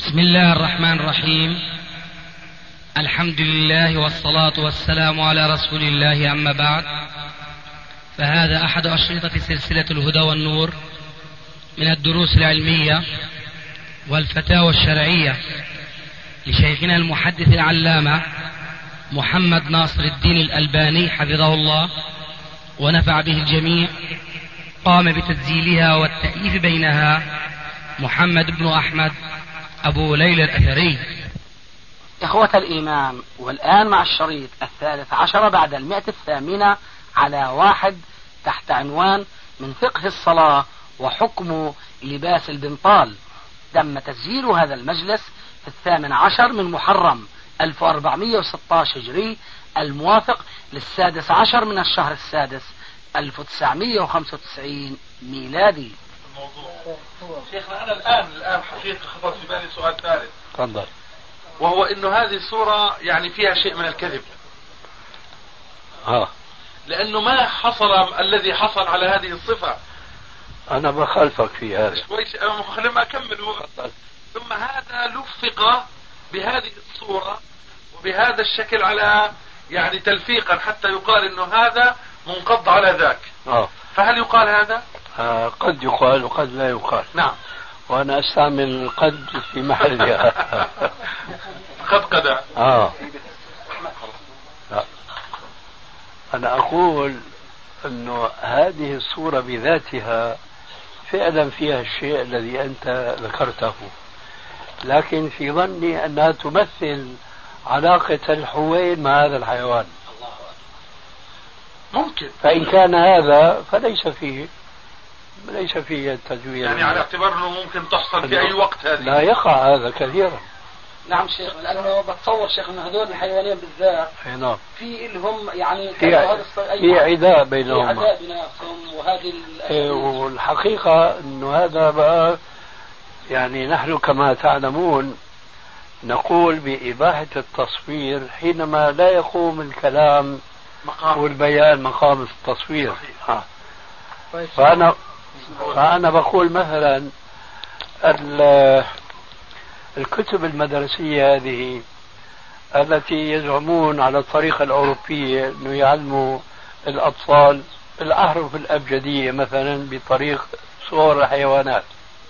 بسم الله الرحمن الرحيم. الحمد لله والصلاة والسلام على رسول الله، أما بعد، فهذا أحد أشرطة سلسلة الهدى والنور من الدروس العلمية والفتاوى الشرعية لشيخنا المحدث العلامة محمد ناصر الدين الألباني حفظه الله ونفع به الجميع. قام بتسجيلها والتأليف بينها محمد بن أحمد أبو ليلى الأثري. إخوة الإيمان، والآن مع الشريط 13 بعد 108 على 1 تحت عنوان من فقه الصلاة وحكم لباس البنطال. تم تسجيل هذا المجلس في 18 من محرم 1416 هجري، الموافق ل16 من الشهر السادس 1995 ميلادي. شيخنا أنا الآن حقيقة خطر في بالي سؤال ثالث. تفضل. وهو إنه هذه الصورة يعني فيها شيء من الكذب. لأنه ما حصل الذي حصل على هذه الصفة. أنا بخالفك في هذا. لما أكمل. ثم هذا لفق بهذه الصورة وبهذا الشكل على يعني تلفيقا حتى يقال إنه هذا منقض على ذاك. فهل يقال هذا؟ قد يقال وقد لا يقال. نعم. وأنا أستعمل قد في محلها. قد لا. أنا أقول أنه هذه الصورة بذاتها فعلا فيها الشيء الذي أنت ذكرته، لكن في ظني أنها تمثل علاقة الحوين مع هذا الحيوان. ممكن. فإن كان هذا فليس فيه التزوير، يعني على اعتبار أنه ممكن تحصل في أي وقت. هذه لا يقع هذا كثيرا. نعم شيخ، لأنه بتصور شيخ أن هذول الحيوانين بالذات في اللهم يعني في عداء بينهم. وهذه والحقيقة أنه هذا بقى يعني نحن كما تعلمون نقول بإباحة التصوير حينما لا يقوم الكلام والبيان مقام التصوير. فأنا بقول مثلا الكتب المدرسية هذه التي يزعمون على الطريقة الأوروبية أنه يعلموا الأطفال الأحرف الأبجدية مثلا بطريق صور الحيوانات،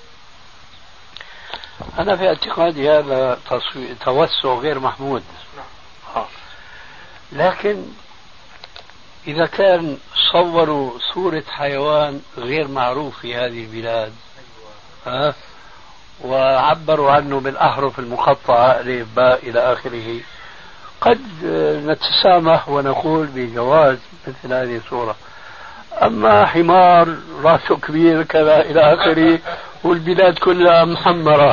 أنا في اعتقادي هذا توسع غير محمود. لكن إذا كان صوروا صورة حيوان غير معروف في هذه البلاد وعبروا عنه بالأحرف المقطعة ألف باء إلى آخره، قد نتسامح ونقول بجواز مثل هذه الصورة. أما حمار رأسه كبير كذا إلى آخره والبلاد كلها محمرة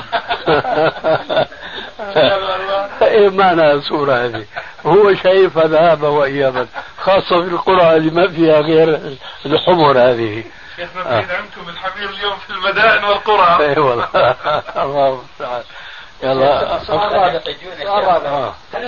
إيه معنى الصورة هذه؟ هو شايف ذهابا وإيابا، خاصة في القرى اللي ما فيها غير الحمر هذه. شيخنا بعيد عنكم الحمير اليوم في المدائن والقرى. اي والله. الله المستعان. يلا سؤال رابع. هل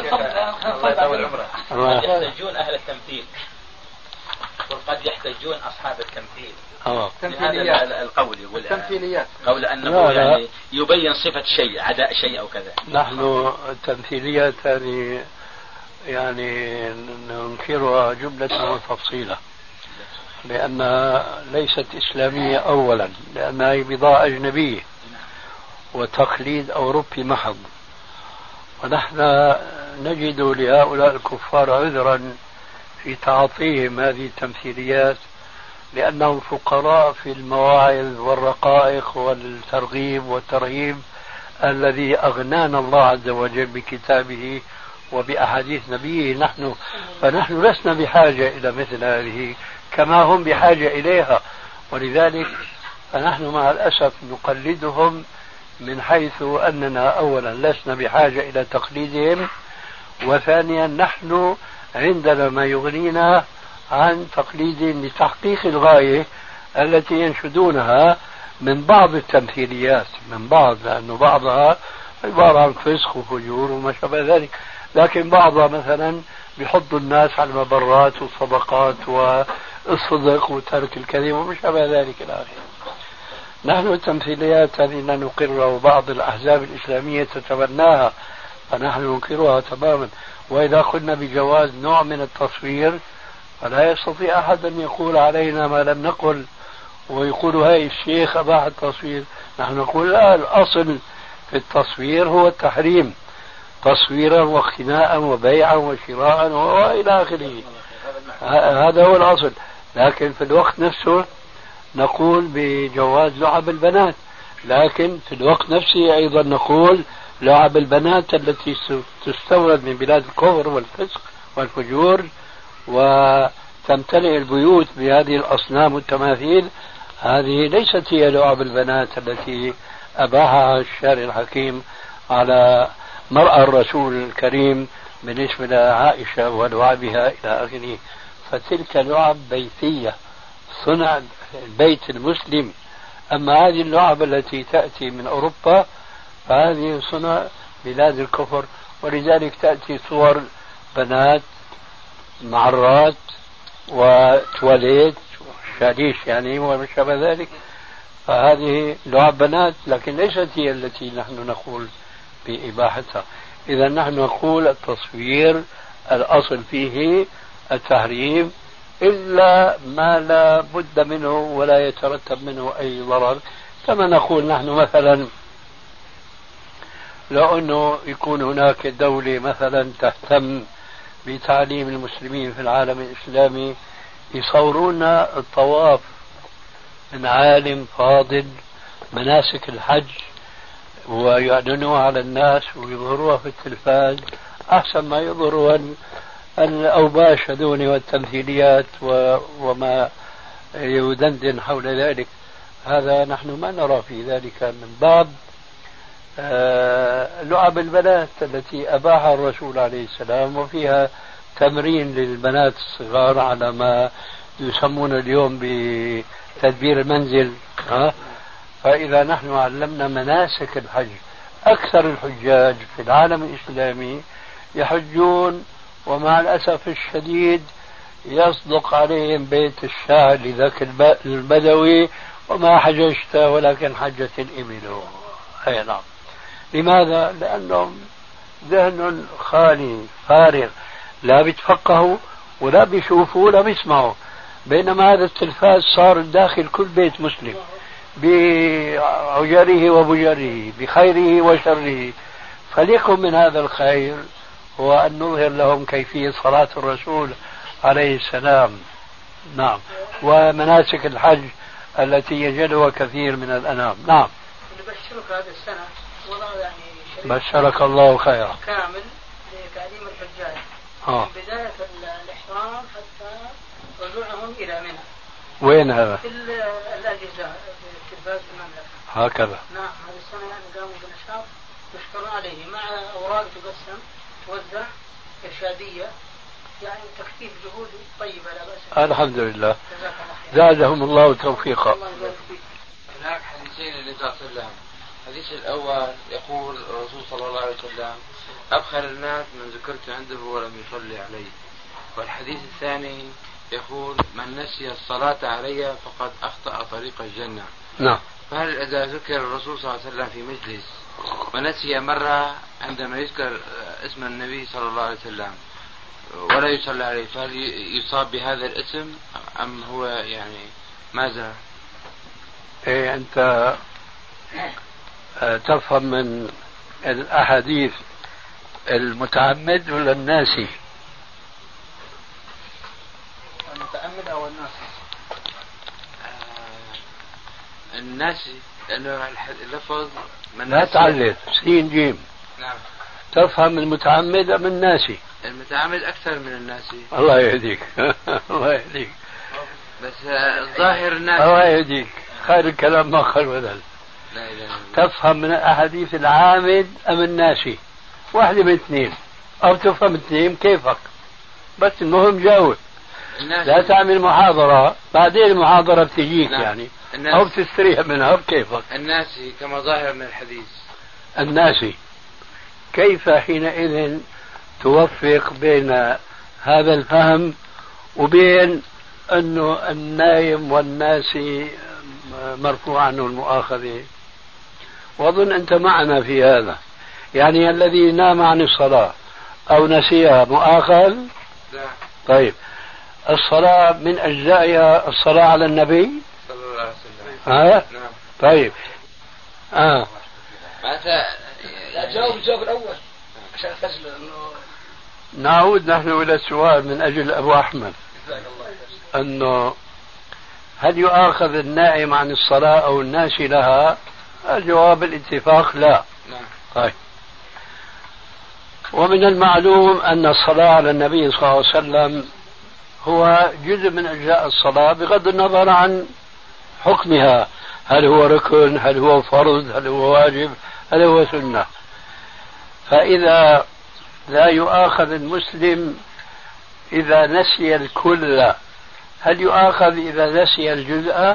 قد يحتاجون أهل التمثيل وقد يحتاجون أصحاب التمثيل؟ هذا القول يقول تمثيليات، قول أنه يعني يبين صفة شيء، عداء شيء أو كذا. نحن التمثيليات هذه يعني ننكرها جملة وتفصيلا، لأنها ليست إسلامية أولا، لأنها بضاعة أجنبية وتقليد أوروبي محض، ونحن نجد لهؤلاء الكفار عذرا في تعاطيهم هذه التمثيليات، لأنهم فقراء في المواعظ والرقائق والترغيب والترهيب الذي أغنانا الله عز وجل بكتابه وبأحاديث نبيه. فنحن لسنا بحاجة إلى مثل هذه كما هم بحاجة إليها، ولذلك فنحن مع الأسف نقلدهم من حيث أننا أولا لسنا بحاجة إلى تقليدهم، وثانيا نحن عندنا ما يغنينا عن تقليد لتحقيق الغاية التي ينشدونها من بعض التمثيليات، من بعض، لأنه بعضها عبارة عن فسق وفجور وما شابه ذلك، لكن بعضها مثلا بيحض الناس على المبرات والصدقات والصدق وترك الكذب وما شابه ذلك إلى آخره. نحن التمثيليات هذه لا نقرها، وبعض الأحزاب الإسلامية تتبناها، فنحن ننكرها تماما. وإذا قلنا بجواز نوع من التصوير فلا يستطيع أحد أن يقول علينا ما لم نقل، ويقول هاي الشيخ أباح التصوير. نحن نقول لا، الأصل في التصوير هو التحريم، تصويرا واقتناء وبيعا وشراء وإلى آخره، هذا هو الأصل. لكن في الوقت نفسه نقول بجواز لعب البنات، لكن في الوقت نفسه أيضا نقول لعب البنات التي تستورد من بلاد الكفر والفسق والفجور وتمتلئ البيوت بهذه الأصنام والتماثيل، هذه ليست هي لعب البنات التي أباحها الشارع الحكيم على مرأى الرسول الكريم بالنسبة لعائشة ولعبها إلى آخره. فتلك لعب بيتية صنع البيت المسلم. أما هذه اللعب التي تأتي من أوروبا فهذه صنع بلاد الكفر، ولذلك تأتي صور بنات معرات وتواليت شاليش يعني وما شابه ذلك، فهذه لعب بنات، لكن ليست هي التي نحن نقول بإباحتها. إذا نحن نقول التصوير الأصل فيه التحريم إلا ما لا بد منه ولا يترتب منه أي ضرر. كما نقول نحن مثلا لو أنه يكون هناك دولة مثلا تهتم بتعليم المسلمين في العالم الإسلامي، يصورون الطواف من عالم فاضل مناسك الحج ويعلنوها على الناس ويظهروها في التلفاز أحسن ما يظهروا الأوباش هذون والتمثيليات وما يدندن حول ذلك. هذا نحن ما نرى في ذلك من باب لعب البنات التي أباحها الرسول عليه السلام، وفيها تمرين للبنات الصغار على ما يسمون اليوم بتدبير المنزل. فإذا نحن علمنا مناسك الحج، أكثر الحجاج في العالم الإسلامي يحجون ومع الأسف الشديد يصدق عليهم بيت الشعر لذاك البدوي وما حججت ولكن حجت الإبل. أي نعم. لماذا؟ لأنهم ذهن خالي فارغ، لا بيتفقهوا ولا بيشوفوا ولا بيسمعوا، بينما هذا التلفاز صار داخل كل بيت مسلم بعجره وبجره بخيره وشره. فليكن من هذا الخير هو أن نظهر لهم كيفية صلاة الرسول عليه السلام. نعم. ومناسك الحج التي يجدها كثير من الأنام. نعم. نبشرك هذه السنة وضع يعني بشرك الله خيرا كامل لتعليم الحجاج من بداية الإحرام حتى رجوعهم إلى منى. وين هذا؟ في الأجهزة في التلفاز المملكة. هكذا. نعم. هذه السنة يعني قاموا بنشاط يشكرون عليه مع أوراق تقسم توزع إرشادية، يعني تكثيف جهود طيبة لا بأس. الحمد لله. زادهم الله توفيقا. هناك حديثين للنبي صلى الله عليه وسلم. الحديث الأول يقول الرسول صلى الله عليه وسلم: أبخل الناس من ذكرت عنده ولم يصلي علي. والحديث الثاني يقول: من نسي الصلاة علي فقد أخطأ طريق الجنة. نعم. فهل إذا ذكر الرسول صلى الله عليه وسلم في مجلس ونسي مرة عندما يذكر اسم النبي صلى الله عليه وسلم ولا يصلي عليه، فهل يصاب بهذا الاسم أم هو يعني ماذا؟ إيه، أنت تفهم من الأحاديث المتعمد ولا الناسي؟ المتعمد أو الناسي؟ الناسي، لأنه اللفظ من لا تعلل سين جيم. نعم. تفهم المتعمد أم الناسي؟ المتعمد أكثر من الناسي. الله يهديك. الله يهديك. بس الظاهر الناسي. الله يهديك، خير الكلام ما خير بدل. لا إله إلا الله. تفهم من الأحاديث العامد أم الناسي؟ واحدة من اثنين، أو تفهم اثنين كيفك، بس المهم جاوب. لا تعمل محاضرة بعدين المحاضرة بتجيك. نعم. يعني الناسي. أو بتستريح منها بكيفك. الناسي كما ظاهر من الحديث. الناسي كيف حينئذ توفق بين هذا الفهم وبين أنه النايم والناسي مرفوع عنه المؤاخذة؟ وأظن أنت معنا في هذا. يعني الذي نام عن الصلاة أو نسيها مؤاخذ؟ لا. طيب الصلاة من أجزائها الصلاة على النبي صلى الله عليه وسلم. نعم. طيب لا جاوب الجواب الأول عشان أسجل إنه. نعود نحن إلى السؤال من أجل أبو أحمد، أنه هل يؤاخذ النائم عن الصلاة أو الناسي لها؟ الجواب الاتفاق لا. طيب. ومن المعلوم أن الصلاة على النبي صلى الله عليه وسلم هو جزء من أجزاء الصلاة بغض النظر عن حكمها، هل هو ركن، هل هو فرض، هل هو واجب، هل هو سنة. فإذا لا يؤاخذ المسلم إذا نسي الكل، هل يؤاخذ إذا نسي الجزء؟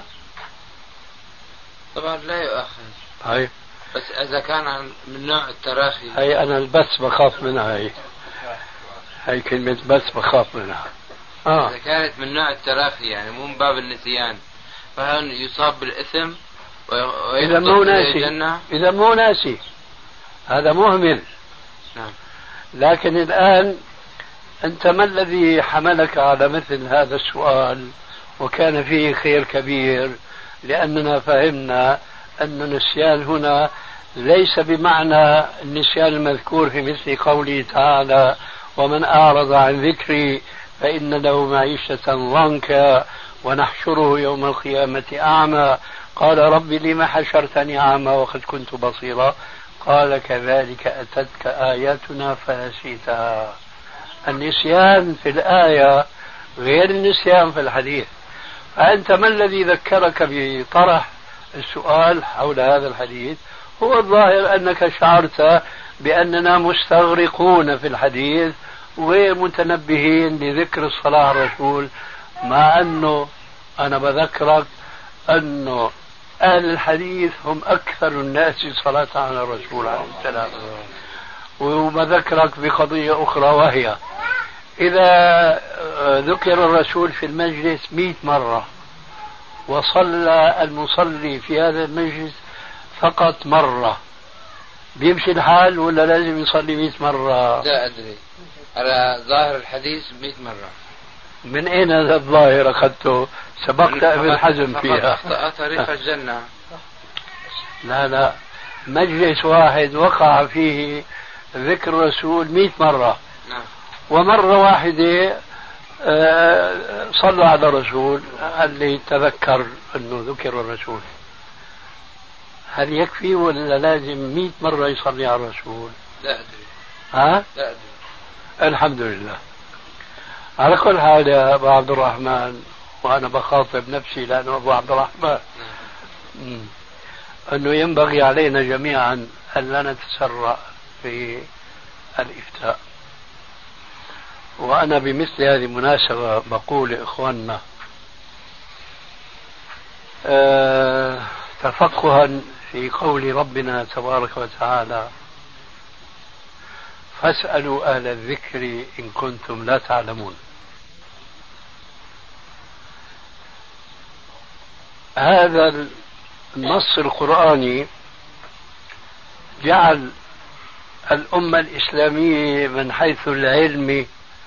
طبعا لا يؤاخذ. طيب. بس إذا كان من نوع التراخي. هي أنا البس بخاف منها، هي كلمة بس بخاف منها. إذا كانت من نوع التراخي يعني مو من باب النسيان، فهل يصاب بالإثم إذا مو ناسي؟ إذا مو ناسي هذا مهمل. نعم. لكن الآن أنت ما الذي حملك على مثل هذا السؤال؟ وكان فيه خير كبير، لأننا فهمنا أن النسيان هنا ليس بمعنى النسيان المذكور في مثل قوله تعالى: ومن أعرض عن ذكري فإن له معيشة ضنكا ونحشره يوم القيامة أعمى قال رب لم حشرتني أعمى وقد كنت بصيرا قال كذلك أتتك آياتنا فنسيتها. النسيان في الآية غير النسيان في الحديث. فأنت ما الذي ذكرك بطرح السؤال حول هذا الحديث؟ هو الظاهر أنك شعرت بأننا مستغرقون في الحديث وغير متنبهين لذكر الصلاة على الرسول، مع أنه أنا بذكرك أنه أهل الحديث هم أكثر الناس صلاة على الرسول عليه السلام. وبذكرك بقضية أخرى، وهي إذا ذكر الرسول في المجلس 100 مرة وصلى المصلي في هذا المجلس فقط مرة، بيمشي الحال ولا لازم يصلي 100 مرة؟ لا أدري، على ظاهر الحديث 100 مرة. من أين هذا الظاهر أخذته؟ سبقت ابن حزم فيها. طريق الجنة. لا مجلس واحد وقع فيه ذكر الرسول 100 مرة. نعم. ومرة واحدة صلوا على الرسول اللي تذكر أنه ذكر الرسول، هل يكفي ولا لازم 100 مرة يصلي على الرسول؟ لا أدري. لا أدري. الحمد لله. على كل حال يا أبو عبد الرحمن، وأنا بخاطب نفسي لأنه أبو عبد الرحمن، أنه ينبغي علينا جميعا أن لا نتسرع في الإفتاء. وأنا بمثل هذه المناسبة بقول لإخواننا تفقها في قول ربنا تبارك وتعالى: فاسألوا أهل الذكر إن كنتم لا تعلمون. هذا النص القرآني جعل الأمة الإسلامية من حيث العلم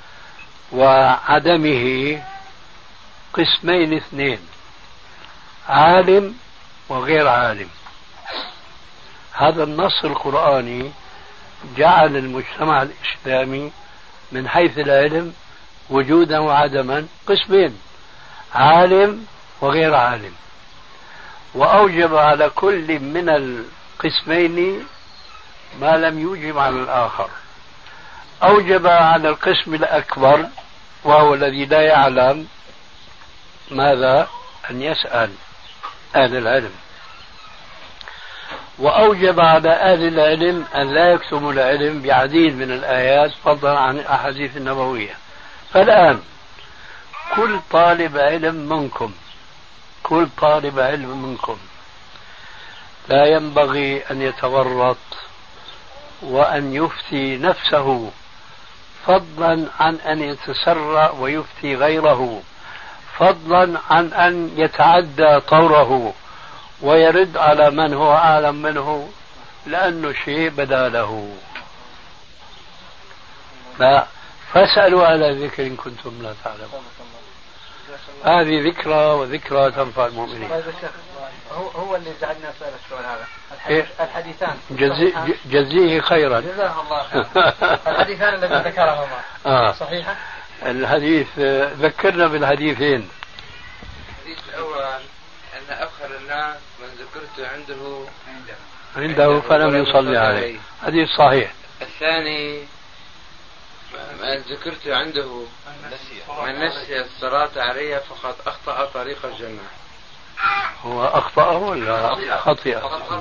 وعدمه قسمين اثنين: عالم وغير عالم. هذا النص القرآني جعل المجتمع الإسلامي من حيث العلم وجودا وعدما قسمين: عالم وغير عالم. وأوجب على كل من القسمين ما لم يوجب على الآخر. أوجب على القسم الأكبر وهو الذي لا يعلم ماذا أن يسأل أهل العلم، وأوجب على أهل العلم أن لا يكتموا العلم بعديد من الآيات فضلا عن الأحاديث النبوية. فالآن كل طالب علم منكم لا ينبغي أن يتورط وأن يفتي نفسه، فضلا عن أن يتسرع ويفتي غيره، فضلا عن أن يتعدى طوره ويرد على من هو أعلم منه لأنه شيء بدا له. فاسألوا على الذكر إن كنتم لا تعلمون. هذه ذكرى، وذكرى تنفع المؤمنين. هو اللي جعلنا نسأل السؤال هذا. الحديثان جزيه خيرا. جزاه الله خيرا. الحديثان الذي ذكرهما صحيحة؟ الحديث ذكرنا بالحديثين. الحديث الأول أن أبخل الناس من ذكرت عنده فلم يصلي عليه، حديث صحيح. الثاني من ذكرت عنده من نسي الصلاة علي فقد أخطأ طريق الجنة. هو أخطأ ولا خطئ؟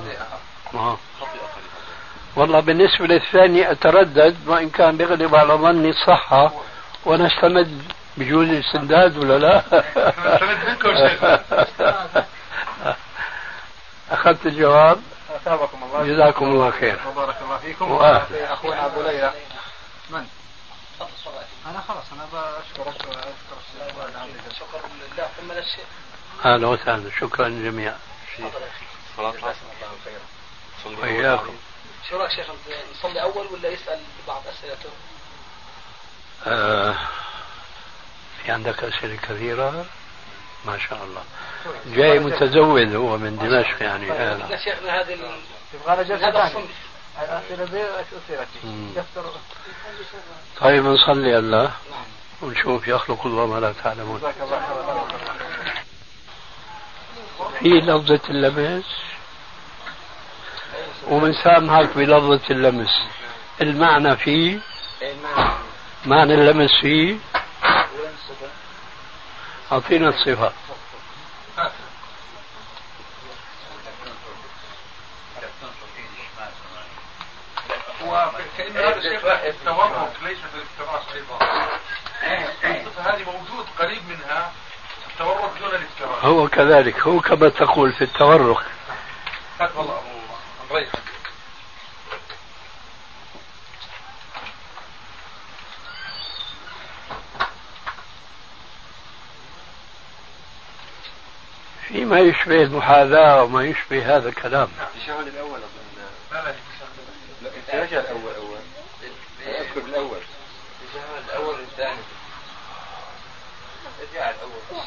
والله بالنسبة للثاني أتردد، وإن كان بيغلب على ظني الصحة ونستمد بجوز الاستمداد ولا لا؟ أخذت الجواب. أثابكم الله، جزاكم الله خير وبارك الله فيكم. أخونا أبو ليلى من؟ أنا خلاص أنا بشكرك شكرا لله ثم للشيخ. أهلا وسهلا، شكرا جميعا. وإياكم. شو رأيك شيخ، نصلي أول ولا يسأل بعض أسئلته؟ في عندك أسئلة كثيرة ما شاء الله. جاي متزود هو من دمشق يعني. يا شيخنا هذه تبغى جلسة ثانية. الأسئلة زي أسئلتي. طيب نصلي الله ونشوف يخلق الله ما لا تعلمون. في لفظة اللمس ومن سامحك بلفظة اللمس، المعنى فيه، معنى اللمس فيه، أعطينا الصفة. وكأن هذا الشيء التورك ليس في الافتراس أيضا. الصفة هذه موجود قريب منها التورك دون الافتراس. هو كذلك، هو كما تقول في التورك. والله الله فيما يشبه المحاذاة وما يشبه هذا الكلام. التشهد الأول التشهد الأول أذكر الأول التشهد الأول والثاني ارجع الأول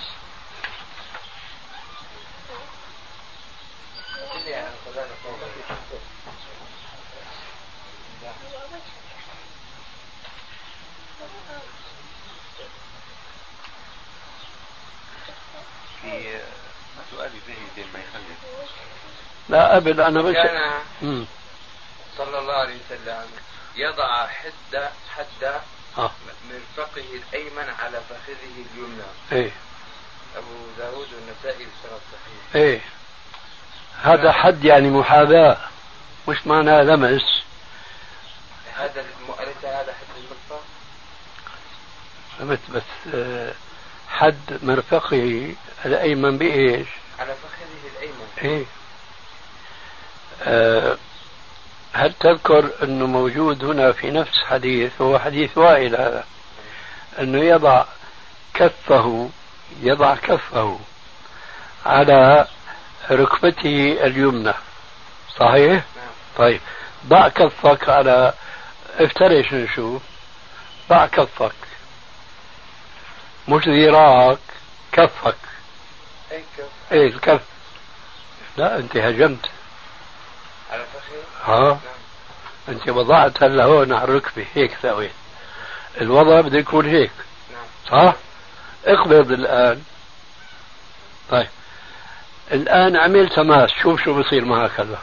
في سؤالي ذهني ما يخلي. لا أبدا، أنا بس كان صلى الله عليه وسلم يضع حد مرفقه الأيمن على فخذه اليمنى. إيه. أبو داود والنسائي بسند صحيح. إيه. هذا حد يعني محاذاة، مش معناه لمس. هذا هذا حد المرفق. فهمت، بس حد مرفقه الأيمن بإيش؟ على فخذه الأيمن. إيه. هل تذكر أنه موجود هنا في نفس حديث، هو حديث وائل هذا، أنه يضع كفه على ركبته اليمنى، صحيح؟ طيب ضع كفك على، افترش نشوف، ضع كفك مش ذراعك، كفك. أي كف؟ ايه الكف. لا انت هجمت على فخذ. انت وضعت هلا هون على الركبة هيك سويت، الوضع بده يكون هيك. صح؟ اقبض الآن. طيب الآن عملت تماس، شوف شو بصير معك هلا.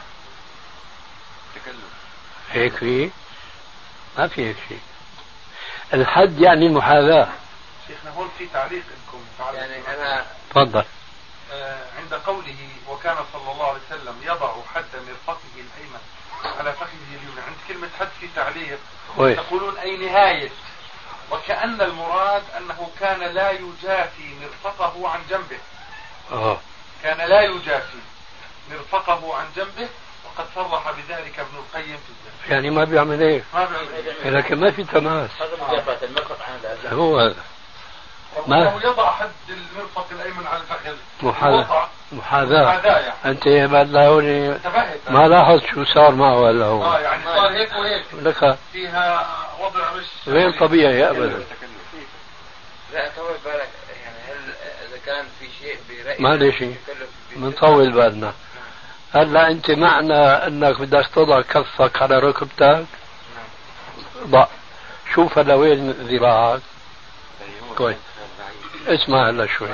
هيك فيه؟ ما في هيك شيء. الحد يعني المحاذاة. شيخنا هون في تعليق لكم يعني أنا تفضل. عند قوله وكان صلى الله عليه وسلم يضع حد مرفقه الأيمن على فخذه اليمنى، عند كلمة حد في تعليق تقولون أي نهاية، وكأن المراد أنه كان لا يجافي مرفقه عن جنبه. كان لا يجافي مرفقه عن جنبه، وقد صرح بذلك ابن القيم في الزهد. يعني ما بيعمل ايه؟ لكن ما في تماس. هذا المرفق عن هو هذا. ما يضع حد المرفق الأيمن على الفخذ، محاذاة. أنت بعد لهوني ما لاحظت شو صار معه هلا هو. يعني صار هيك وهيك. لك فيها وضع مش غير طبيعي أبدا. لا طول بالك يعني هل إذا كان في شيء برأيك ما لي شيء منطول بالنا. هلا أنت معنى أنك بدك تضع كفك على ركبتك ضع. شوف هلا وين ذراعك. كويس. اسمع هلا شوي.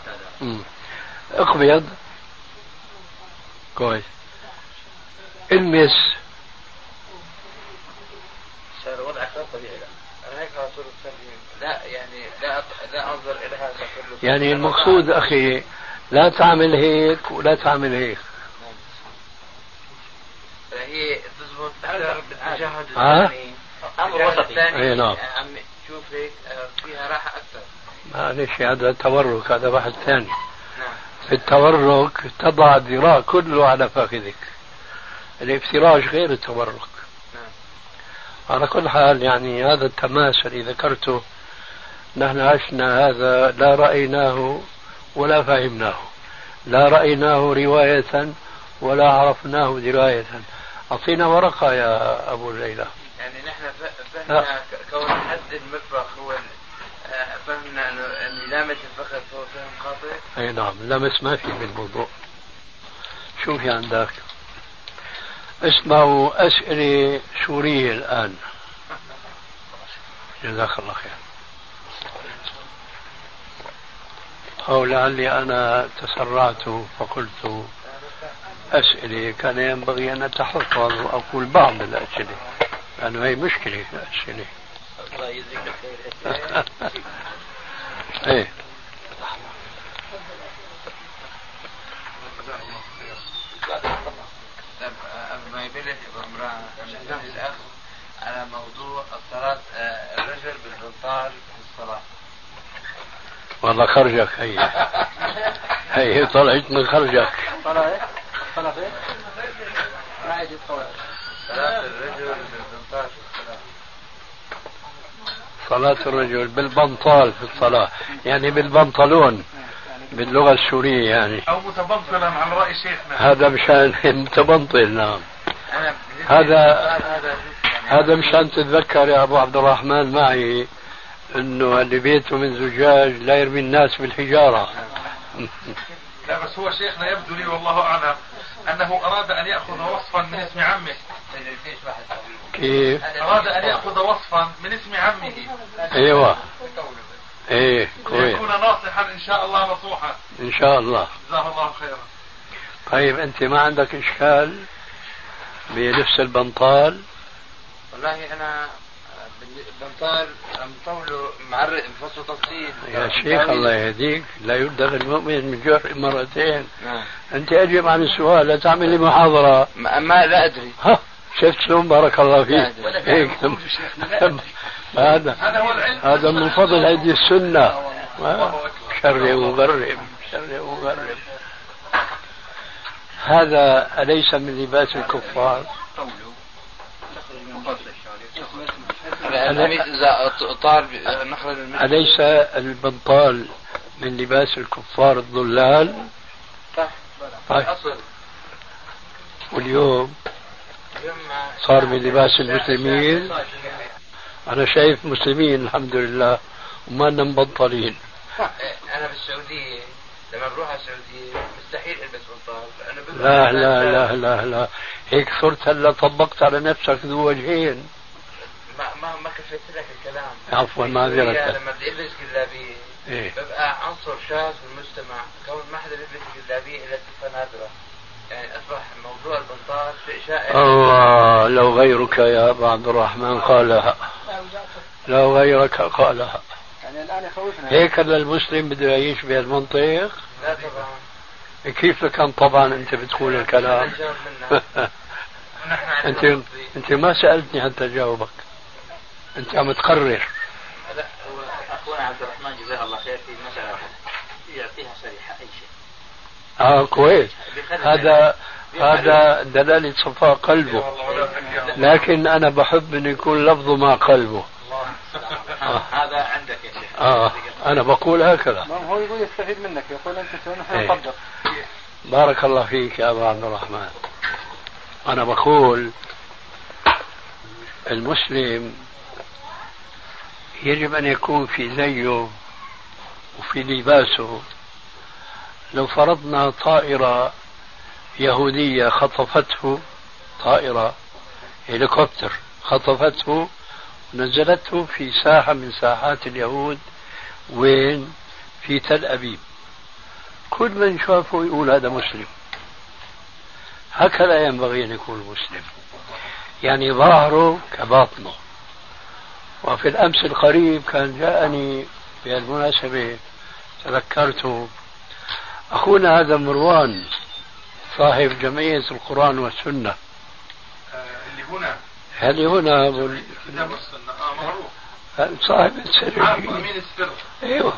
اقبض. كويس. المس. صار وضعك غير طبيعي. أنا هيك على طول لا يعني لا أنظر إلى هذا كله. يعني المقصود أخي لا تعمل هيك ولا تعمل هيك. هي تزبط بالتجاهل الثاني. أمر وسطي. أي نعم. شوف هيك فيها راحة أكثر. معلش هذا التورك هذا بحث ثاني. نعم. في التورك تضع الذراع كله على فخذك. الافتراش غير التورك. نعم. على كل حال يعني هذا التماس اللي ذكرته نحن عشنا هذا لا رأيناه ولا فهمناه. لا رأيناه رواية ولا عرفناه دراية. أعطينا ورقة يا أبو ليلى. يعني نحن فهمنا كون حد المفرق هو فهمنا أن لامس الفخذ هو فهم خاطئ. أي نعم لمس ما في بالموضوع. شو في عندك؟ اسمعوا أسئلة سورية الآن. جزاك الله خير. أو لعلي أنا تسرعت فقلت أسئلة كان ينبغي أن أتحفظ وأقول بعض الأسئلة لأنه هي مشكلة الأسئلة. الله يجزيك الخير. إيه. ما يبلغ بامرأة الأخ على موضوع الصلاة الرجل بالبنطال في الصلاة. والله خرجك هي طلعت من خرجك. صلاة الرجل بالبنطال في الصلاة. صلاة الرجل بالبنطال في الصلاة يعني بالبنطلون باللغة السورية يعني. أو متبنطلا عن رأي شيخنا. هذا مشان متبنطل. نعم. هذا مشان تتذكر يا أبو عبد الرحمن معي إنه اللي بيته من زجاج لا يرمي الناس بالحجارة. لا بس هو شيخنا يبدو لي والله أعلم أنه أراد أن يأخذ وصفا من اسم عمه. كيف؟ أراد أن يأخذ وصفا من اسم عمه. أيوة. إيه كويس. يكون ناصحا إن شاء الله نصوحا. إن شاء الله. جزاه الله خيرا. طيب أنت ما عندك إشكال بلبس البنطال؟ والله أنا البنطال مطوله معرق مفصل تفصيل. يا شيخ الله يهديك لا يدخل المؤمن من جرح مرتين. نعم. أنت أجب عن السؤال لا تعمل لي محاضرة. ما لا أدري. شفت شلون بارك الله فيك. هيك هذا من فضل هذه السنة. شر وغرب شر وغرب. هذا أليس من لباس الكفار؟ أليس البنطال من لباس الكفار الضلال؟ طيب. واليوم صار من لباس المسلمين. أنا شايف مسلمين الحمد لله وما مبطلين. أنا بالسعودية لما بروح على السعودية مستحيل ألبس بنطال. لا لا لا لا لا هيك صرت هلا طبقت على نفسك ذو وجهين. ما كفيت لك الكلام. عفوا معذرة. لما بدي ألبس جلابية ببقى عنصر شاذ في المجتمع كون ما حدا بيلبس جلابية إلا صفة نادرة. يعني أصبح موضوع البنطال شيء شائع. الله لو غيرك يا أبا عبد الرحمن قالها. لو غيرك قالها. يعني الآن يخوفنا. هيك المسلم بده يعيش بهالمنطق. لا طبعا. كيف كان طبعا أنت بتقول الكلام. أنت ما سألتني حتى جاوبك. أنت عم تقرر. لا هو أخونا عبد الرحمن جزاه الله خير في مسألة يعطيها صريحة أي شيء. كويس. هذا دلالة صفاء قلبه. لكن أنا بحب أن يكون لفظه مع قلبه. هذا عندك يا شيخ. أنا بقول هكذا. هو يقول يستفيد منك يقول أنت نحن نطبق. بارك الله فيك يا أبا عبد الرحمن. أنا بقول المسلم يجب أن يكون في زيه وفي لباسه. لو فرضنا طائرة يهودية خطفته، طائرة هليكوبتر خطفته ونزلته في ساحة من ساحات اليهود، وين؟ في تل أبيب، كل من شافه يقول هذا مسلم. هكذا ينبغي أن يكون المسلم، يعني ظاهره كباطنه. وفي الأمس القريب كان جاءني بالمناسبة، تذكرته أخونا هذا مروان صاحب جمعية القرآن والسنة اللي هنا كتاب السنة معروف، صاحب السر، أمين السر. أيوه،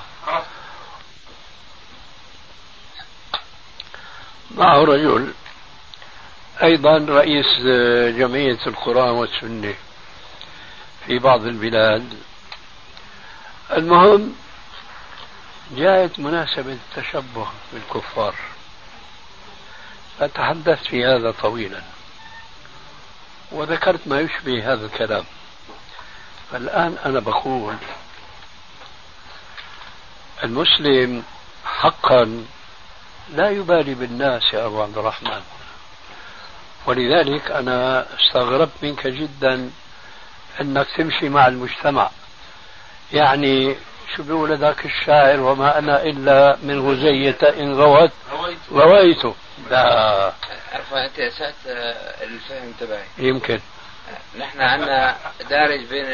معه رجل أيضا رئيس جمعية القرآن والسنة في بعض البلاد. المهم جاءت مناسبة التشبه بالكفار، فتحدثت في هذا طويلا وذكرت ما يشبه هذا الكلام. فالآن أنا بقول المسلم حقا لا يبالي بالناس يا أبو عبد الرحمن، ولذلك أنا استغربت منك جدا أنك تمشي مع المجتمع. يعني شو بيقول ذاك الشاعر؟ وما أنا إلا من غزية إن غوت غويت. لا عرفة أنت أسأت الفهم تبعي. يمكن نحن عندنا دارج بين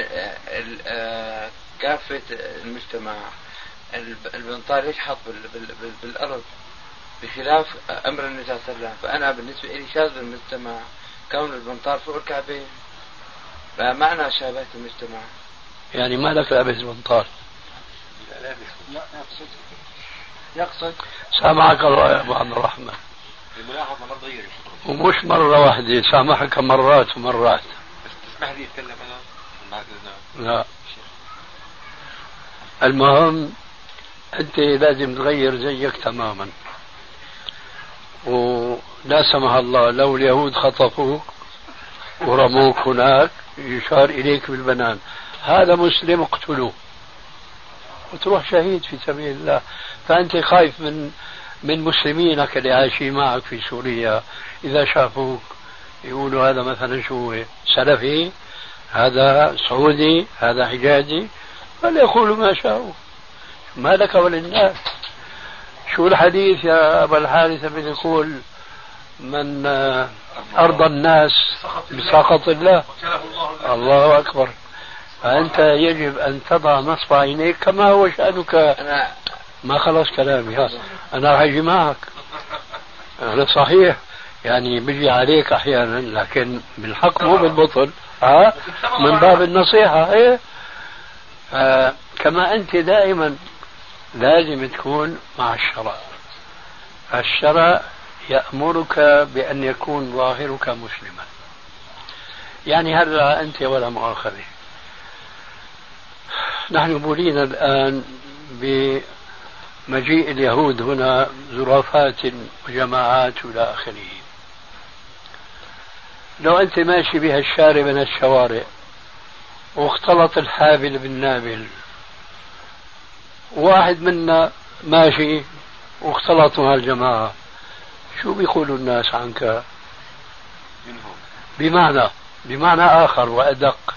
كافة المجتمع البنطال يشحط بالأرض بخلاف أمر النبي صلى الله عليه وسلم. فأنا بالنسبة لي شاذ بالمجتمع كون البنطال فوق الكعبين، فمعنى شابهة المجتمع. يعني ما لك لابس بنطال؟ يقصد سامحك الله يا أبو عبد الرحمن، ومش مرة واحدة، سامحك مرات ومرات. تسمح لي أتكلم أنا؟ لا، المهم أنت لازم تغير زيك تماما. ولا سمح الله لو اليهود خطفوك ورموك هناك يشار إليك بالبنان، هذا مسلم اقتلوه وتروح شهيد في سبيل الله. فأنت خايف من مسلمينك اللي عايشين معك في سوريا، إذا شافوك يقولوا هذا مثلا شو سلفي، هذا سعودي، هذا حجازي، فليقولوا ما شاءوا، ما لك وللناس. شو الحديث يا أبا الحارثة بيقول؟ من أرضى الناس بسخط الله. الله أكبر. فأنت يجب أن تضع نصب عينيك كما هو شأنك. ما خلص كلامي، أنا راح أجي معك. أنا صحيح يعني بيجي عليك أحيانا، لكن بالحق مو بالبطل، من باب النصيحة. إيه؟ كما أنت دائما لازم تكون مع الشرع. الشرع يأمرك بأن يكون ظاهرك مسلما. يعني هلا أنت ولا مؤاخذة، نحن بولينا الآن بمجيء اليهود هنا زرافات وجماعات إلى آخره. لو أنت ماشي بها الشارع من الشوارع واختلط الحابل بالنابل، واحد منا ماشي واختلطوا هالجماعة، شو بيقولوا الناس عنك؟ بمعنى آخر وأدق.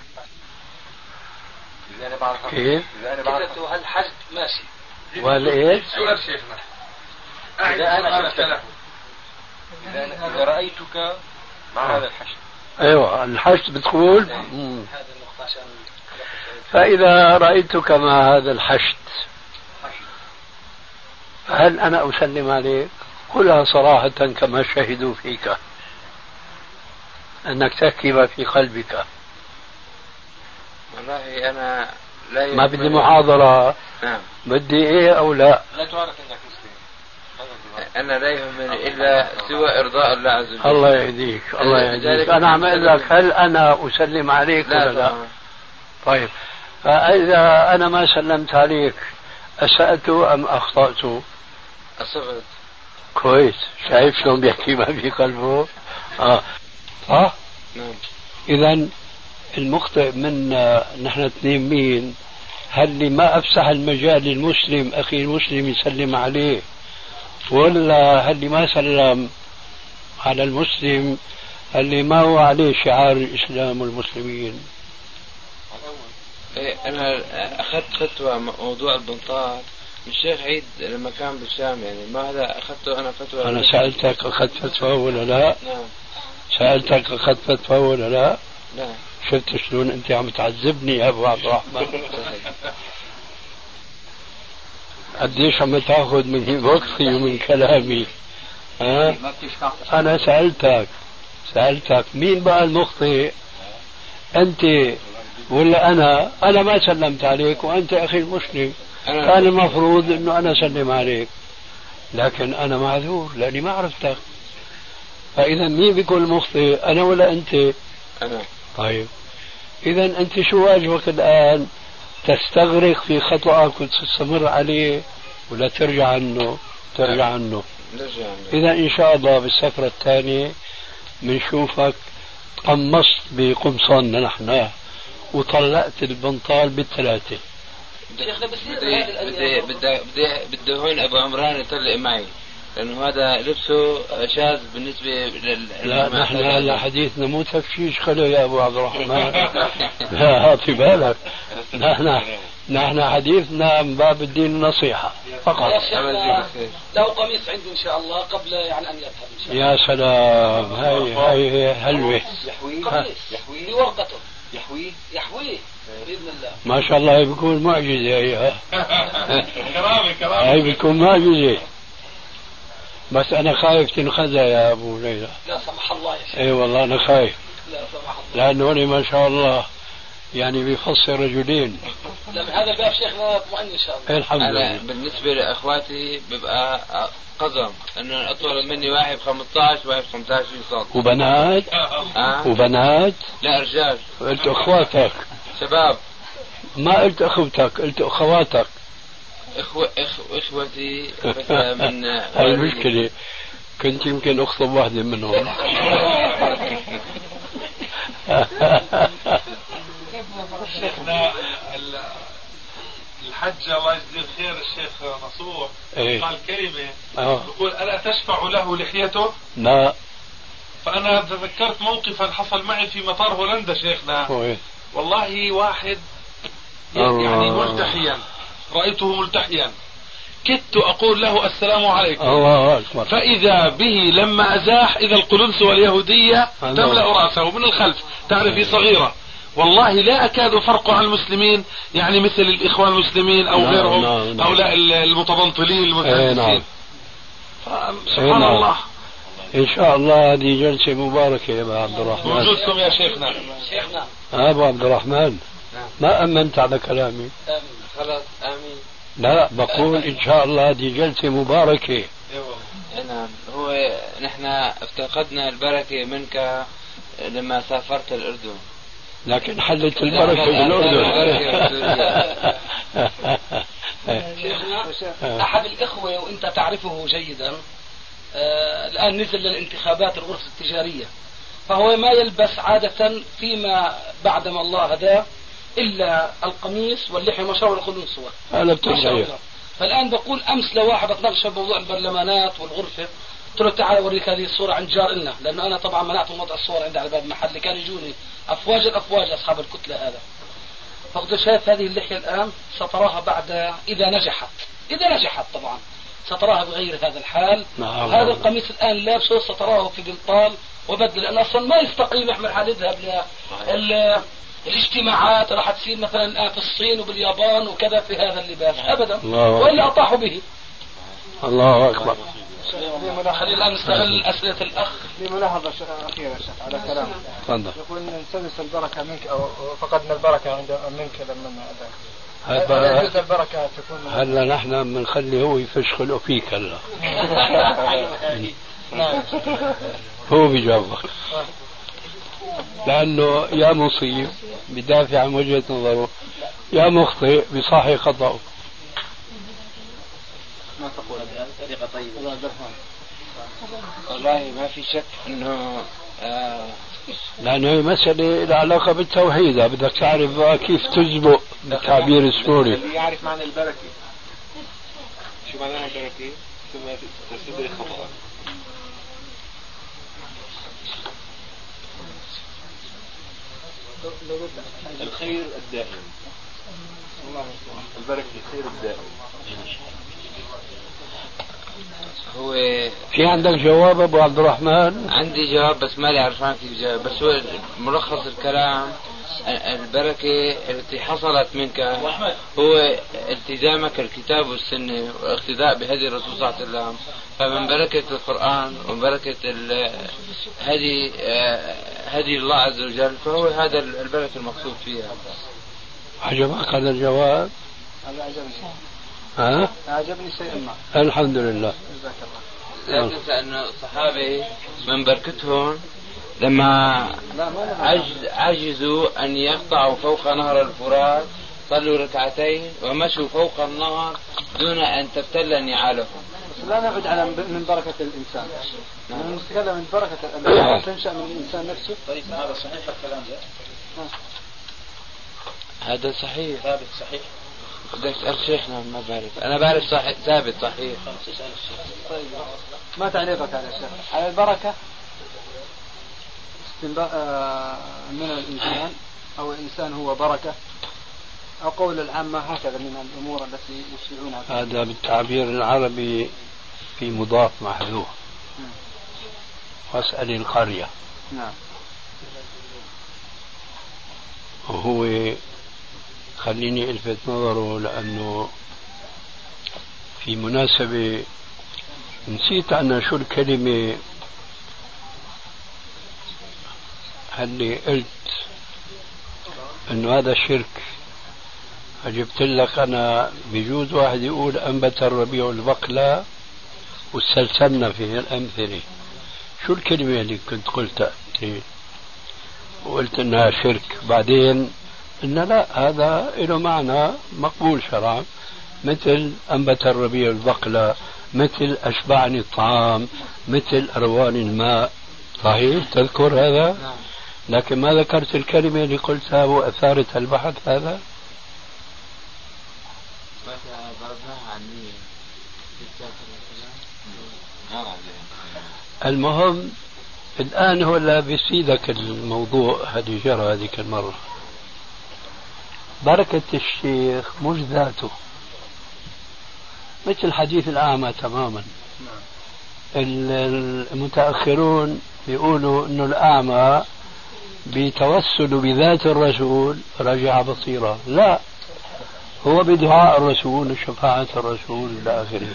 كيف؟ هل حد ماشي؟ والإيه؟ سؤال شيخنا، إذا رأيتك مع هذا الحشد. أيوة، الحشد بتقول. فإذا رأيتك مع هذا الحشد هل أنا أسلم عليك؟ قلها صراحة كما شهدوا فيك، أنك تحكي ما في قلبك. والله أنا لا ما بدي محاضرة. نعم. بدي إيه أو لا. لا تعرف أنك مسلم. أنا لا يهمني إلا سوى إرضاء الله عز وجل. الله يهديك، الله يهديك. أنا عم أقول لك هل أنا أسلم عليك ولا لا؟ طيب، فإذا أنا ما سلمت عليك أسأت أم أخطأت؟ أصبت. كويس. شايف شلون بيحكي ما في قلبه؟ نعم. إذا المخطئ منا نحن اثنين مين؟ هل اللي ما أفسح المجال للمسلم أخي المسلم يسلم عليه، ولا هل اللي ما سلم على المسلم اللي ما هو عليه شعار الإسلام والمسلمين؟ أنا أخذت فتوى موضوع البنطال من الشيخ عيد لما كان بالشام، يعني ما هذا أخذته أنا فتوى. أنا سألتك أخذت فتوى ولا لا؟ نعم. سألتك أخذت فتوى ولا لا؟ نعم. شفت شلون أنت عم تعذبني يا أبو عبد الرحمن؟ قديش عم تاخذ من وقتي ومن كلامي؟ أنا سألتك مين بقى المخطئ؟ أنت ولا أنا؟ أنا ما سلمت عليك وأنت أخي المسلم، كان المفروض أنه أنا أسلم عليك، لكن أنا معذور لأني ما عرفتك. فإذا مين بيكون المخطئ، أنا ولا أنت؟ أنا. طيب إذا أنت شو واجبك الآن؟ تستغرق في خطأك وتستمر عليه ولا ترجع عنه؟ ترجع عنه. إذا إن شاء الله بالسفرة الثانية بنشوفك تقمصت بقمصاننا نحن وطلقت البنطال بالثلاثة. شيخنا بس بدي هون أبو عمران يطلق معي، لأنه هذا لبسه شاذ بالنسبة لا نحن هلا حديثنا مو تفشيش خلو يا أبو عبد الرحمن. لا أعطي بالك، نحن حديثنا من باب الدين النصيحة فقط. له قميص عندي إن شاء الله قبل يعني أن يذهب إن شاء الله. يا سلام، هاي هلوة. يحويه بورقته. يحويه بإذن الله. ما شاء الله بيكون معجزة هي. هاي بيكون معجزة. بس أنا خايف تنخذها يا أبو ليلى. لا سمح الله يا شيخ. أي والله أنا خايف. لا سمح الله. لأنه أنا ما شاء الله يعني بيفصل رجلين. لا من هذا الباب شيخنا اطمئن إن شاء الله. الحمد لله. أنا بالنسبة لأخواتي ببقى قزم إنه أطول مني واحد 15 واحد 15 سم. وبنات؟ وبنات؟ لا رجال. قلت أخواتك. شباب. ما قلت أخوتك، قلت أخواتك. إخوتي بس من هاي المشكلة، كنت يمكن أخطب واحدة منهم. شيخنا الحج الله يجزيه الخير الشيخ نصوح قال كلمة يقول ألا تشفع له لحيته؟ لا. فأنا تذكرت موقفا حصل معي في مطار هولندا شيخنا. والله واحد يعني ملتحيا، رأيته ملتحيا، كدت أقول له السلام عليكم. الله أكبر. فإذا به لما أزاح إذا القلنس واليهودية تملأ رأسه من الخلف، تعرفي صغيرة. والله لا أكاد فرق عن المسلمين، يعني مثل الإخوان المسلمين أو غيرهم هؤلاء المتبنطلين المتنفسين. سبحان الله. إن شاء الله هذه جلسة مباركة يا أبو عبد الرحمن. وجودكم يا شيخنا. أبو عبد الرحمن ما أمنت على كلامي. خلاص آمين. لا بقول إن شاء الله هذه جلسة مباركة. نعم. هو نحن افتقدنا البركة منك لما سافرت الأردن، لكن حلت البركة بالأردن. شيخنا أحد الإخوة وأنت تعرفه جيدا الآن نزل للانتخابات الغرفة التجارية، فهو ما يلبس عادة فيما بعدما الله هداه إلا القميص واللحية ما شاء الله والقلنس. فالآن بقول أمس لواحد أتناقش بموضوع البرلمانات والغرفة، قلت له تعال أوريك هذه الصورة عند جار لنا، لأنه أنا طبعا منعتهم وضع الصور عند على باب المحل، كان يجوني أفواج أصحاب الكتلة هذا. فقلت شايف هذه اللحية الآن ستراها بعد إذا نجحت طبعا ستراها بغير هذا الحال. هذا القميص الآن لابسه ستراه في بنطال وبدل، لأن أصلا ما يستقيم يحمل حال يذهب الاجتماعات راح تصير مثلا الآن في الصين وباليابان وكذا في هذا اللباس أبدا، وإلا أطاحوا به. الله أكبر. خلينا الآن نستغل أسئلة الأخ. لي ملاحظة أخيرة على كلامك. تفضل. يقول نلتمس البركة منك أو فقدنا البركة منك لما هذا البركة تكون. هلا نحن بنخلي هو يفشخله فيك هلا. هو بيجاوبك لأنه يا مصيب بدافع عن وجهة نظره، يا مخطئ بصاحي خطأه. ما تقول هذه طريقة طيبة. والله ما في شك انه لأنه هي مسألة لها علاقة بالتوحيد، بدك تعرف بقى كيف تسبق بالتعبير السوري. اللي يعرف معنى البركة، شو معناها البركة؟ ثم تستدرك خطأ. الخير الدائم، البركة الخير الدائم. هو في عندك جواب أبو عبد الرحمن؟ عندي جواب بس مالي عرفان كيف جواب، بس هو ملخص الكلام البركة التي حصلت منك هو التزامك الكتاب والسنة والاقتداء بهدي الرسول صلى الله عليه وسلم، فمن بركة القرآن ومن بركة هدي الله عز وجل، فهو هذا البركة المقصود فيها. عجبك هذا الجواب؟ هذا عجبني. ها؟ عجبني شيئا ما. الحمد لله. لا تنسى أن الصحابة من بركتهم لما عجزوا أن يقطعوا فوق نهر الفرات صلوا ركعتين ومشوا فوق النهر دون أن تبتل نعالهم. بس لا نعد على من بركة الإنسان، نتكلم من بركة الأمر تنشأ من الإنسان نفسه. طيب هذا صحيح الكلام ده؟ هذا صحيح، ثابت صحيح. بدك تسأل شيخنا؟ ما بعرف، أنا بعرف صحيح ثابت صحيح. طيب ما تعليقك على الشيخ على البركة من الإنسان أو الإنسان هو بركة، أو قول العامة هكذا من الأمور التي يشيعونها؟ هذا بالتعبير العربي في مضاف محذوف. واسأل القرية. نعم. وهو خليني الفت نظره لأنه في مناسبة نسيت أنا شو الكلمة اللي قلت انه هذا شرك، فجبت لك انا بجوز واحد يقول انبت الربيع البقلة واستلسلنا في الامثله. شو الكلمه اللي كنت قلتها انت؟ وقلت انها شرك، بعدين ان لا هذا له معنى مقبول شرعا، مثل انبت الربيع البقلة، مثل اشبعني الطعام، مثل ارواني الماء. صحيح تذكر هذا؟ لكن ما ذكرت الكلمة اللي قلتها وأثارت البحث هذا. المهم الآن هو لا بيسيدك الموضوع هذه جرى هذيك المرة. بركة الشيخ مش ذاته، مثل حديث الأعمى تماما. المتأخرون بيقولوا انه الأعمى بتوسل بذات الرسول رجع بصيرا، لا، هو بدعاء الرسول وشفاعة الرسول إلى آخره.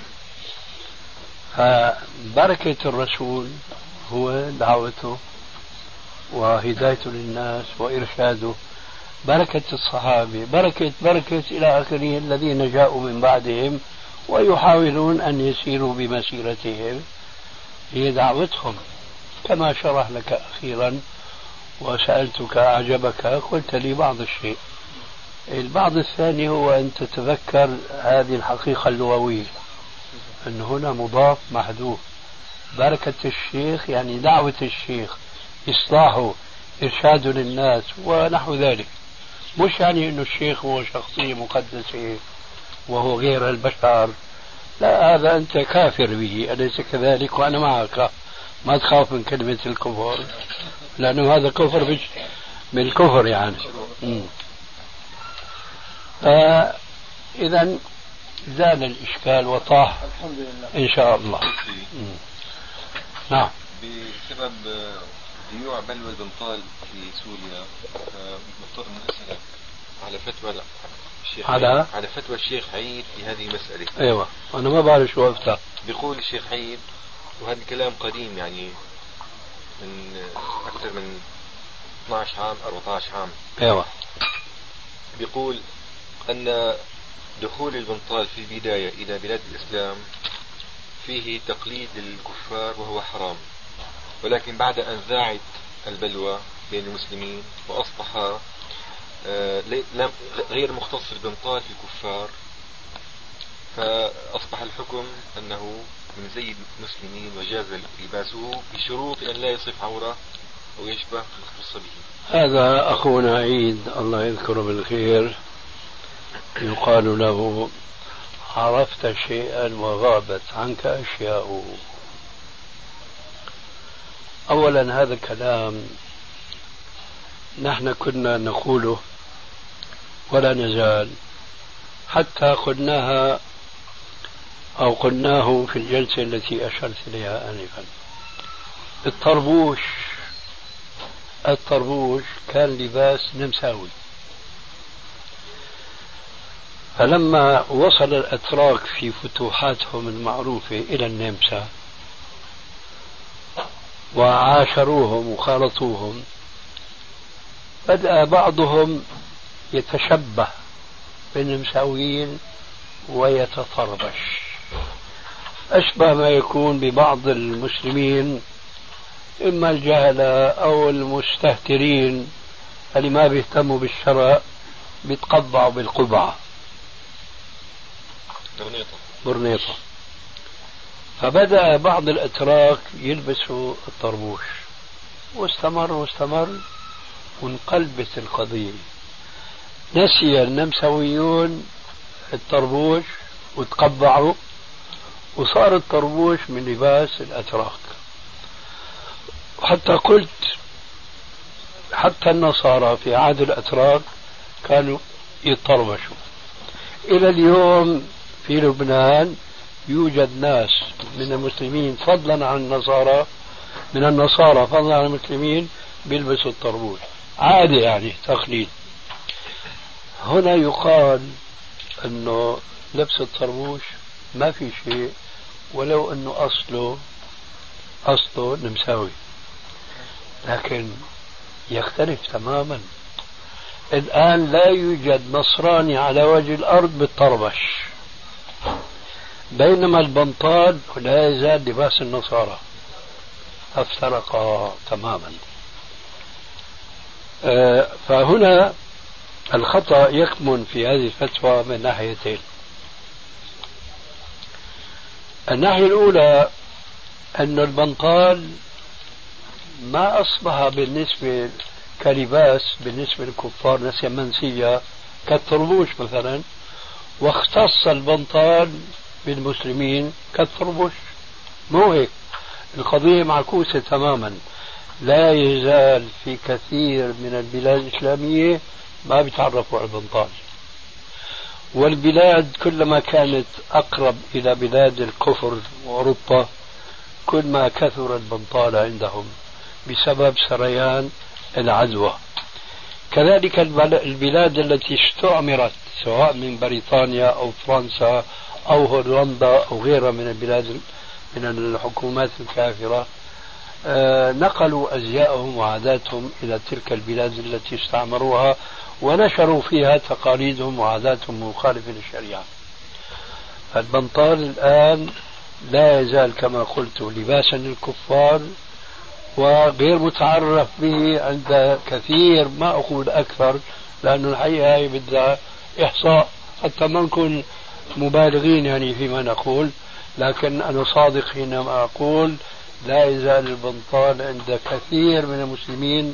فبركة الرسول هو دعوته وهدايته للناس وإرشاده، بركة الصحابة بركة إلى آخره الذين جاءوا من بعدهم ويحاولون أن يسيروا بمسيرتهم، هي دعوتهم. كما شرح لك أخيرا وسألتك أعجبك، قلت لي بعض الشيء. البعض الثاني هو أن تتذكر هذه الحقيقة اللغوية، أن هنا مضاف محذوف. بركة الشيخ يعني دعوة الشيخ، إصلاحه، إرشاده للناس ونحو ذلك. مش يعني أن الشيخ هو شخصية مقدسة وهو غير البشر، لا، هذا أنت كافر به، أليس كذلك؟ وأنا معك، ما تخاف من كلمة الكفر، لأنه هذا كفر بالكفر يعني. إذا زال الإشكال وطاح الحمد لله إن شاء الله. نعم. بسبب ديوع بلوى البنطال في سوريا مضطر أن أسألك على فتوى الشيخ على فتوى الشيخ عيد في هذه المسألة. أيوة، أنا ما بعرف شو أفتى. بيقول الشيخ عيد، وهذا الكلام قديم يعني من أكثر من 12 عام 14 عام. أيوة. بيقول أن دخول البنطال في البداية إلى بلاد الإسلام فيه تقليد للكفار وهو حرام، ولكن بعد أن ذاعت البلوى بين المسلمين وأصبح غير مختص البنطال في الكفار، فأصبح الحكم أنه من زي المسلمين وجاز لباسه بشروط أن لا يصف عورة أو يشبه مختص به. هذا أخونا عيد الله يذكره بالخير يقال له عرفت شيئا وغابت عنك أشياء. أولا هذا كلام نحن كنا نقوله ولا نزال، حتى قلناها أو قلناه في الجلسة التي أشرت إليها آنفا. الطربوش كان لباس نمساوي، فلما وصل الأتراك في فتوحاتهم المعروفة إلى النمسا وعاشروهم وخالطوهم، بدأ بعضهم يتشبه بالنمساويين ويتطربش، أشبه ما يكون ببعض المسلمين إما الجهلة أو المستهترين اللي ما بيهتموا بالشرع بيتقبعوا بالقبعة برنيطة. فبدأ بعض الأتراك يلبسوا الطربوش، واستمر وانقلبت القضية. نسي النمساويون الطربوش وتقبعوا، وصار الطربوش من لباس الأتراك. حتى قلت حتى النصارى في عهد الأتراك كانوا يتطربشوا. إلى اليوم في لبنان يوجد ناس من المسلمين فضلا عن النصارى، من النصارى فضلا عن المسلمين بيلبسوا الطربوش عادي، يعني تقليد. هنا يقال انه لبس الطربوش ما في شيء، ولو انه اصله نمساوي، لكن يختلف تماما. الآن لا يوجد نصراني على وجه الأرض بالطربش، بينما البنطال لا يزال لباس النصارى، فافترقا تماما. فهنا الخطأ يكمن في هذه الفتوى من ناحيتين. الناحية الأولى أن البنطال ما أصبح بالنسبة كلباس بالنسبة للكفار نسيا منسية كالطربوش مثلا، واختص البنطال بالمسلمين كالطربوش. مو هيك، القضية معكوسة تماما. لا يزال في كثير من البلاد الإسلامية ما بيتعرفوا على البنطال، والبلاد كلما كانت أقرب إلى بلاد الكفر وأوروبا كل ما كثر البنطال عندهم بسبب سريان العدوى. كذلك البلاد التي استعمرت سواء من بريطانيا أو فرنسا أو هولندا أو غيرها من البلاد من الحكومات الكافرة، نقلوا أزياءهم وعاداتهم إلى تلك البلاد التي استعمروها ونشروا فيها تقاليدهم وعاداتهم مخالفة للشريعة. فالبنطال الآن لا يزال كما قلت لباسا للكفار، وغير متعرف به عند كثير، ما أقول أكثر لأن الحقيقة هي بدها إحصاء حتى ما نكون مبالغين يعني فيما نقول، لكن أنا صادق حينما أقول لا يزال البنطال عند كثير من المسلمين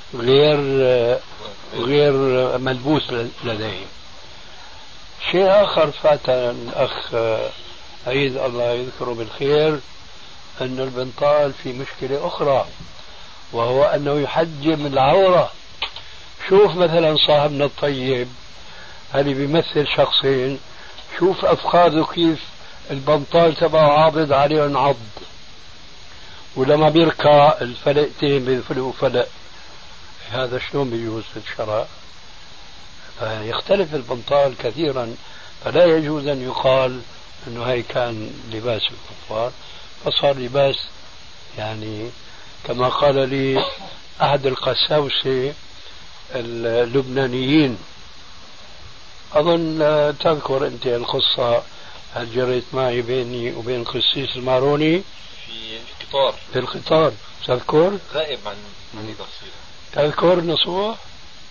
غير ملبوس لديهم. شيء آخر فات الأخ عيد الله يذكره بالخير، أن البنطال في مشكلة أخرى، وهو أنه يحجم العورة. شوف مثلا صاحبنا الطيب اللي بيمثل شخصين، شوف أفخاذه كيف البنطال تبعه عاضد عليهم عض، ولما بيركع الفلقتين بينفلقوا فلق. هذا شلون بيجوز في الشرع؟ فيختلف البنطال كثيرا، فلا يجوز أن يقال أنه هاي كان لباس الكفار، فصار لباس يعني كما قال لي أحد القساوسة اللبنانيين، أظن تذكر أنت القصة هل جريت معي بيني وبين القسيس الماروني في القطار تذكر؟ غائب عن تذكر نصوح؟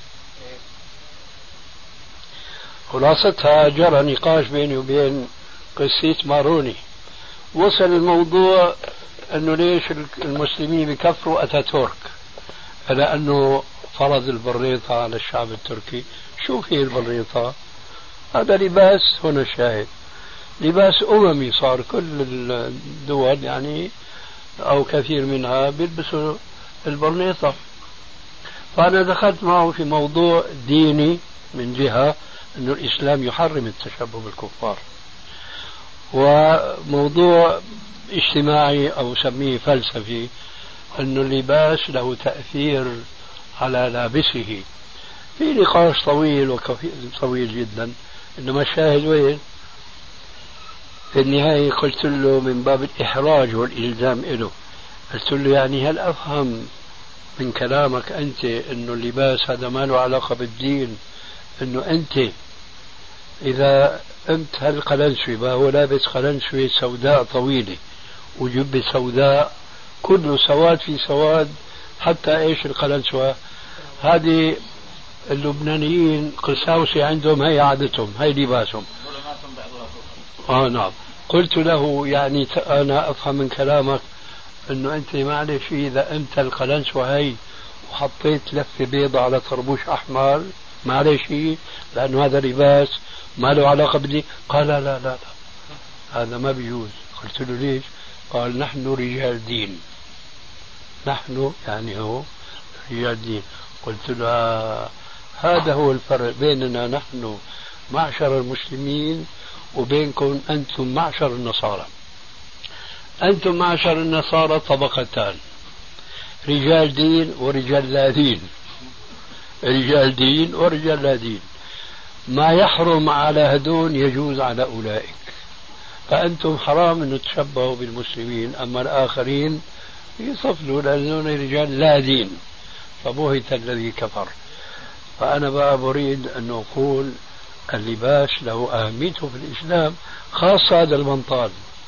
خلاصتها جرى نقاش بيني وبين قسيس ماروني. وصل الموضوع أنه ليش المسلمين بكفروا أتاتورك لأنه فرض البريطة على الشعب التركي. شو هي البريطة؟ هذا لباس، هنا الشاهد، لباس أممي صار. كل الدول يعني أو كثير منها بيلبسوا البرنيطة. فأنا دخلت معه في موضوع ديني من جهة أنه الإسلام يحرم التشبه بالكفار، وموضوع اجتماعي أو سميه فلسفي أنه اللباس له تأثير على لابسه. في نقاش طويل طويل جدا، إنما الشاهد وين؟ في النهاية قلت له من باب الإحراج والإلزام له، قلت له يعني هل أفهم من كلامك أنت أنه اللباس هذا ما له علاقة بالدين؟ أنه أنت إذا أنت هالقلنسوي هو لابس قلنسوي سوداء طويلة وجبة سوداء كله سواد في سواد، حتى إيش القلنسوة هذه اللبنانيين قساوسة عندهم، هي عادتهم، هي لباسهم. نعم. قلت له يعني أنا أفهم من كلامك أنه أنت معلش إذا أنت القلنسوة هي وحطيت لفة بيضة على طربوش أحمر معلش لأنه هذا لباس ما له علاقة بدي. قال لا لا لا هذا ما بيجوز. قلت له ليش؟ قال نحن رجال دين، نحن يعني هو رجال دين. قلت له هذا هو الفرق بيننا نحن معشر المسلمين وبينكم أنتم معشر النصارى. أنتم معشر النصارى طبقتان، رجال دين ورجال لا دين، رجال دين ورجال لا دين. ما يحرم على هدون يجوز على أولئك، فأنتم حرام أن تشبهوا بالمسلمين، أما الآخرين يصفلوا لأنهم رجال لا دين، فبهت الذي كفر. فأنا بقى بريد أن أقول اللباس له أهميته في الإسلام، خاصة هذا البنطال.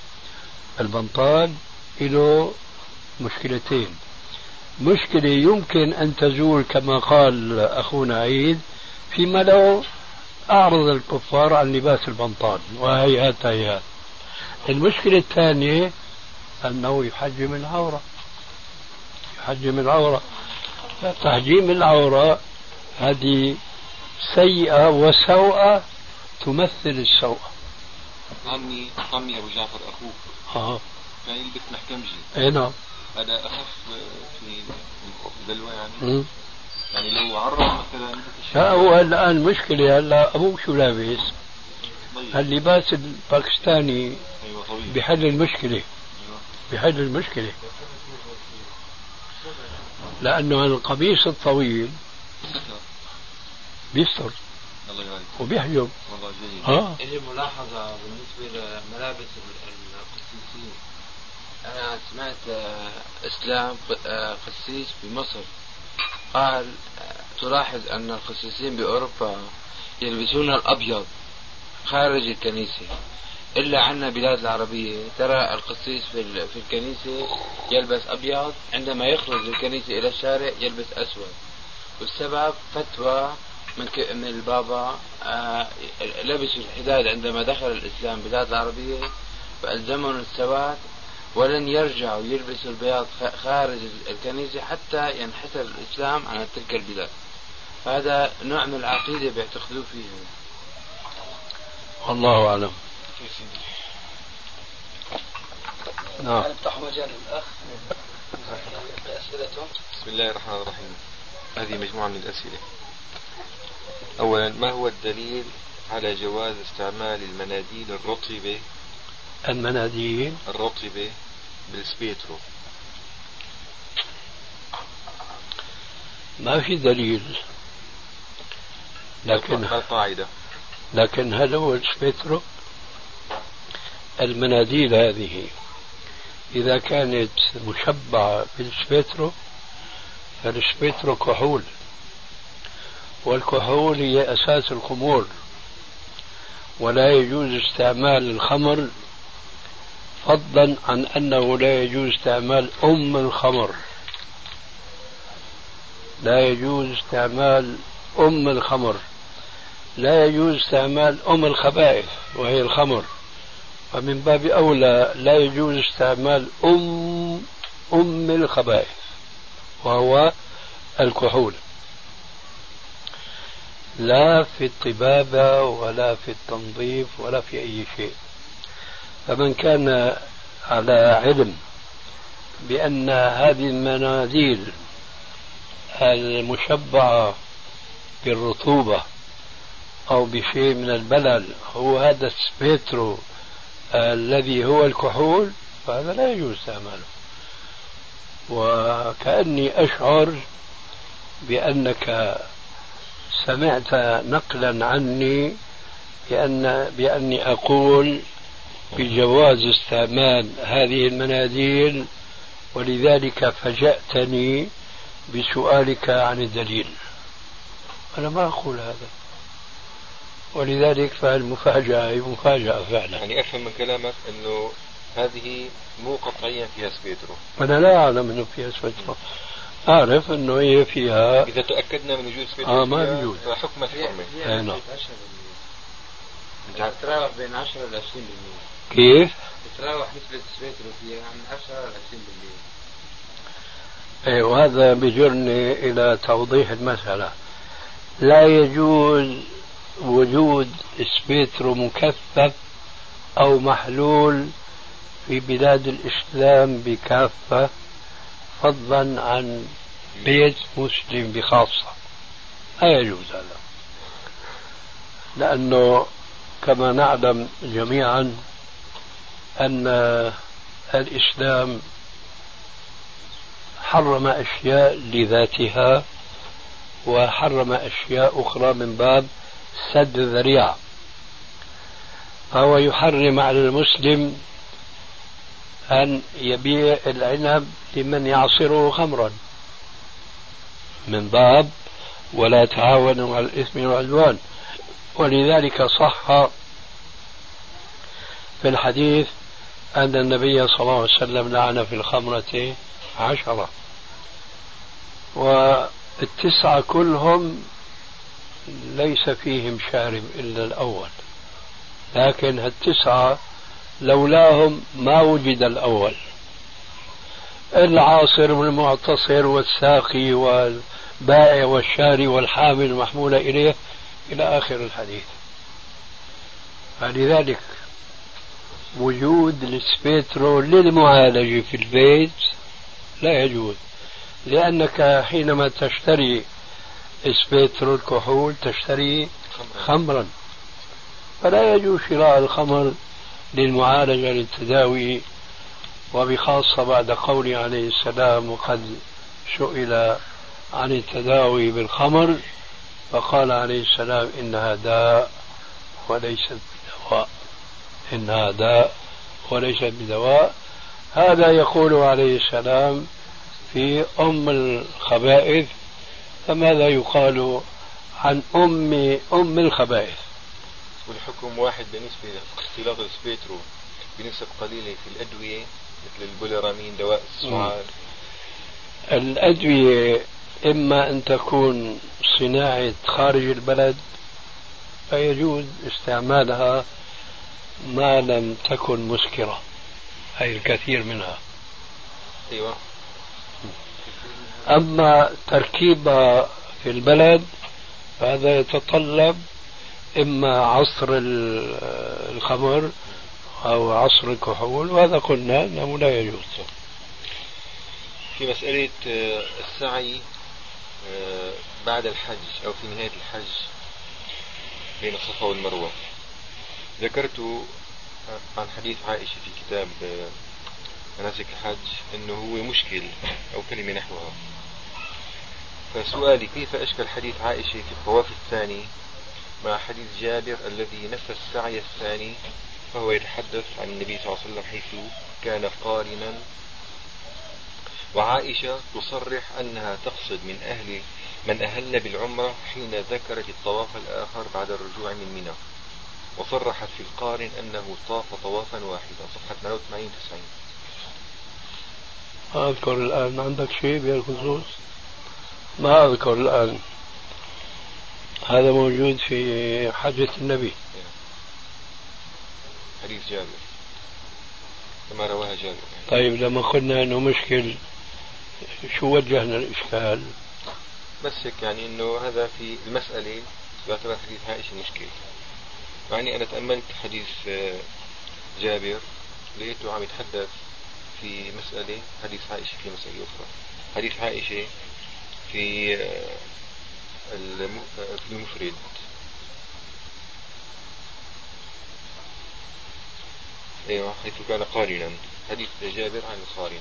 البنطال له مشكلتين. مشكلة يمكن أن تزول كما قال أخونا عيد فيما لو أعرض الكفار عن لباس البنطال، وهيهات هيهات. المشكلة الثانية أنه يحجم العورة، يحجم العورة. تحجيم العورة هذه سيئة وسوءة تمثل السوء. عمي أبو جعفر أخوك كان يلبس محكمجي. اي نعم. هذا أخف في البلوى يعني. يعني لو عرض مثلا هو الآن مشكلة. هلا أبوك شو لابس؟ اللباس الباكستاني بحل المشكلة، بحل المشكلة، لأنه القميص الطويل بيستر وبيحجب. لي ملاحظة بالنسبة لملابس القسيسين. أنا سمعت إسلام قسيس بمصر قال تلاحظ أن القسيسين بأوروبا يلبسون الأبيض خارج الكنيسة، إلا عنا بلاد العربية ترى القسيس في الكنيسة يلبس أبيض، عندما يخرج الكنيسة إلى الشارع يلبس أسود. والسبب فتوى من البابا لبسوا الحداد عندما دخل الإسلام بلاد العربية فألزمهم السواد، ولن يرجعوا يلبسوا البياض خارج الكنيسة حتى ينحسر الإسلام عن تلك البلاد. هذا نوع من العقيدة بيعتقدوا فيه. والله أعلم. نعم. نفتح مجال الأخ بأسئلته. بسم الله الرحمن الرحيم. هذه مجموعة من الأسئلة. أولا، ما هو الدليل على جواز استعمال المناديل الرطبة بالسبيترو؟ ما في دليل، لكن هل هو السبيترو؟ المناديل هذه إذا كانت مشبعة بالسبيترو فالسبيترو كحول، والكحول هي أساس الخمور، ولا يجوز استعمال الخمر، فضلا عن أنه لا يجوز استعمال الخمر، لا يجوز استعمال الخمر، لا يجوز استعمال الخبائث وهي الخمر، فمن باب أولى لا يجوز استعمال أم الخبائث وهو الكحول، لا في الطبابة ولا في التنظيف ولا في أي شيء. فمن كان على علم بأن هذه المناديل المشبعة بالرطوبة أو بشيء من البلل هو هذا السبيترو الذي هو الكحول، فهذا لا يجوز استعماله. وكأني أشعر بأنك سمعت نقلا عني بأني أقول بجواز استعمال هذه المناديل، ولذلك فجأتني بسؤالك عن الدليل. أنا ما أقول هذا، ولذلك فالمفاجأة هي مفاجأة فعلا. يعني أفهم من كلامك أنه هذه مو قطعيا فيها سبيترو. أنا لا أعلم أنه فيها سبيترو، أعرف أنه هي فيها. إذا تأكدنا من وجود سبيترو ما بيجوز حكم الحرمة. نعم. تتراوح بين 10 إلى 20%. كيف؟ تتراوح نسبة السبيترو فيها من 10 إلى 20%. وهذا بيجرني إلى توضيح المسألة. لا يجوز وجود سبيترو مكثف أو محلول في بلاد الإسلام بكافة، فضلا عن بيت مسلم بخاصة. لا يجوز هذا، لأنه كما نعلم جميعا أن الإسلام حرم أشياء لذاتها وحرم أشياء أخرى من باب سد الذريعة. فهو يحرم على المسلم أن يبيع العنب لمن يعصره خمرا من باب ولا تعاونوا على الإثم والعدوان. ولذلك صح في الحديث أن النبي صلى الله عليه وسلم لعن في الخمرة 10، والتسعة كلهم ليس فيهم شارب إلا الأول، لكن التسعة لولاهم ما وجد الأول، العاصر والمعتصر والساقي والبائع والشاري والحامل المحمول إليه إلى آخر الحديث. فلذلك وجود السبيترو للمعالجة في البيت لا يجوز، لأنك حينما تشتري سبيترو الكحول تشتري خمرا، فلا يجوز شراء الخمر للمعالجة للتداوي، وبخاصة بعد قوله عليه السلام وقد سئل عن التداوي بالخمر فقال عليه السلام إنها داء وليست بدواء، إنها داء وليست بدواء. هذا يقول عليه السلام في أم الخبائث، فماذا يقال عن أم الخبائث؟ والحكم واحد بالنسبة لاختلاط السبيترو بنسب قليلة في الأدوية مثل البوليرامين دواء السعال. الأدوية إما أن تكون صناعة خارج البلد فيجوز استعمالها ما لم تكن مسكرة، أي الكثير منها. أيوة. أما تركيبها في البلد فهذا يتطلب إما عصر الخمر أو عصر الكحول، وهذا قلنا أنه لا يجوز. في مسألة السعي بعد الحج أو في نهاية الحج بين الصفا والمروة، ذكرت عن حديث عائشة في كتاب مناسك الحج أنه هو مشكل أو كلمة نحوها. فسؤالي كيف أشكل حديث عائشة في الطواف الثاني مع حديث جابر الذي نفى السعي الثاني، فهو يتحدث عن النبي صلى الله عليه وسلم حيث كان قارنا، وعائشة تصرح أنها تقصد من أهل بالعمرة حين ذكرت الطواف الآخر بعد الرجوع من منى، وصرحت في القارن أنه طاف طوافا واحدا. صفحة 98-90. ما أذكر الآن. عندك شيء بهالخصوص؟ ما أذكر الآن. هذا موجود في حجة النبي. حديث جابر. كما رواها جابر. طيب لما قلنا أنه مشكل شو وجهنا الإشكال؟ بس هيك يعني أنه هذا في المسألة يعتبر حديث عائشة مشكل. يعني أنا تأملت حديث جابر لقيته عم يتحدث في مسألة، حديث عائشة في مسألة أخرى. حديث عائشة في المفرد ايوه حيث كان قارنا، حديث جابر عن القارن.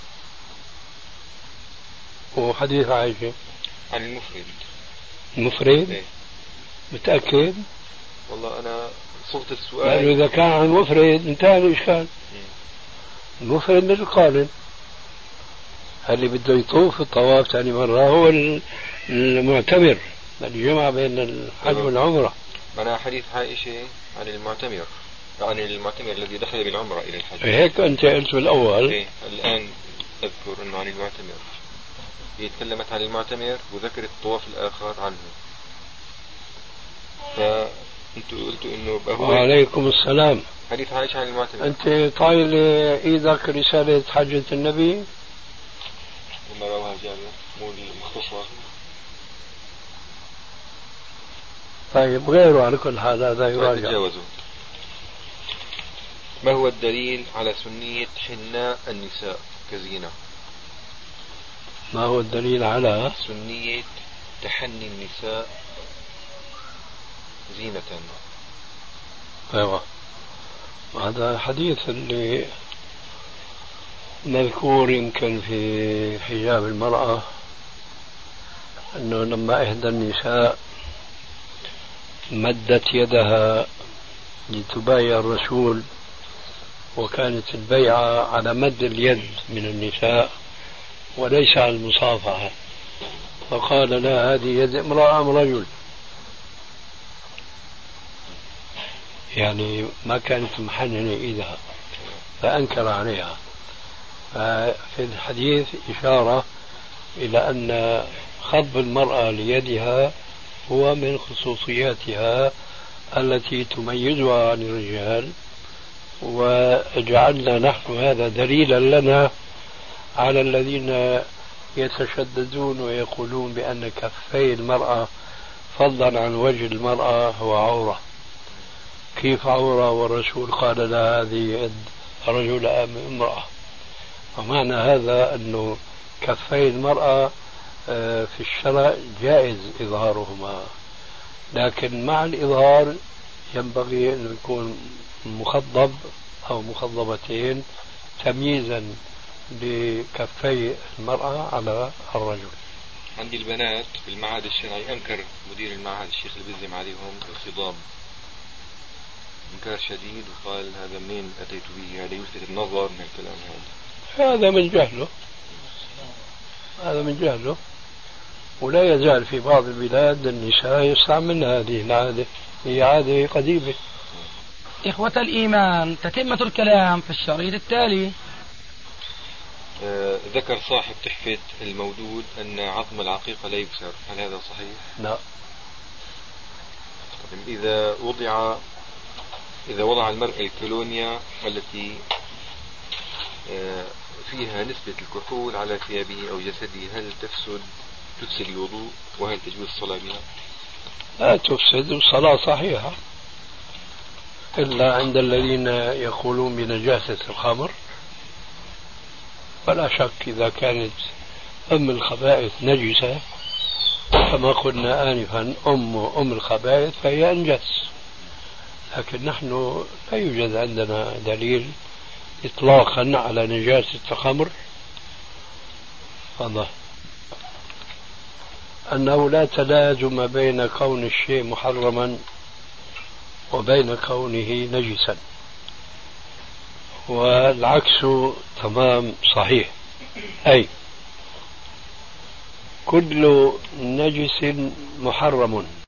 وحديث عائشة عن المفرد. المفرد؟ ايه. متأكد؟ والله أنا صغت السؤال لأنه إذا كان عن المفرد انتهى الإشكال. المفرد مثل قارن، اللي بده يطوف الطواف ثاني مرة هو المعتمر اللي جمع بين الحج والعمرة. أنا حديث عائشة عن المعتمر، عن المعتمر الذي دخل بالعمرة إلى الحج. هيك أنت قلت بالأول. إيه الآن أذكر أنه عن المعتمر. هي تكلمت عن المعتمر وذكرت الطواف الآخر عنه. فأنتوا قلتوا إنه وعليكم السلام. حديث عائشة عن المعتمر. أنت طايل إيدك رسالة حجة النبي؟ وما رواها جابر مو المختصر. طيب غيره على كل حال هذا يراجع. تجاوزوا. ما هو الدليل على سنية حناء النساء كزينة؟ ما هو الدليل على سنية تحني النساء زينة؟ ايوه هذا حديث اللي مذكور يمكن في حجاب المرأة، انه لما احدى النساء مدت يدها لتبايع الرسول، وكانت البيعة على مد اليد من النساء وليس على المصافحة، فقال لا هذه يد امرأة أم رجل، يعني ما كانت محننة إيدها فأنكر عليها. ففي الحديث إشارة إلى أن خض المرأة ليدها هو من خصوصياتها التي تميزها عن الرجال، وجعلنا نحن هذا دليلا لنا على الذين يتشددون ويقولون بأن كفي المرأة فضلا عن وجه المرأة هو عورة. كيف عورة والرسول قال لا هذه يد رجل أم امرأة؟ ومعنى هذا أنه كفي المرأة في الشرع جائز إظهارهما، لكن مع الإظهار ينبغي أن يكون مخضب أو مخضبتين تمييزا لكفي المرأة على الرجل. عندي البنات في المعهد الشرعي أنكر مدير المعهد الشيخ البزم عليهم الخضاب إنكار شديد، وقال هذا منين أتيت به، هذا يلفت النظر من الكلام هذا من جهله، هذا من جهله. ولا يزال في بعض البلاد النساء يستعملن هذه العادة، هي عادة قديمة. إخوة الإيمان، تتمة الكلام في الشريط التالي. ذكر صاحب تحفة المودود أن عظم العقيقة لا يكسر، هل هذا صحيح؟ لا. إذا وضع المرء الكولونيا التي فيها نسبة الكحول على ثيابه أو جسده، هل تفسد الوضوء، وهل تجوز الصلاة بها؟ لا تفسد، الصلاة صحيحة، إلا عند الذين يقولون بنجاسة الخمر. فلا شك إذا كانت أم الخبائث نجسة كما قلنا آنفا أم الخبائث فهي أنجس، لكن نحن لا يوجد عندنا دليل إطلاقا على نجاسة الخمر. هذا أنه لا تلازم بين كون الشيء محرما وبين كونه نجسا، والعكس تمام صحيح، أي كل نجس محرم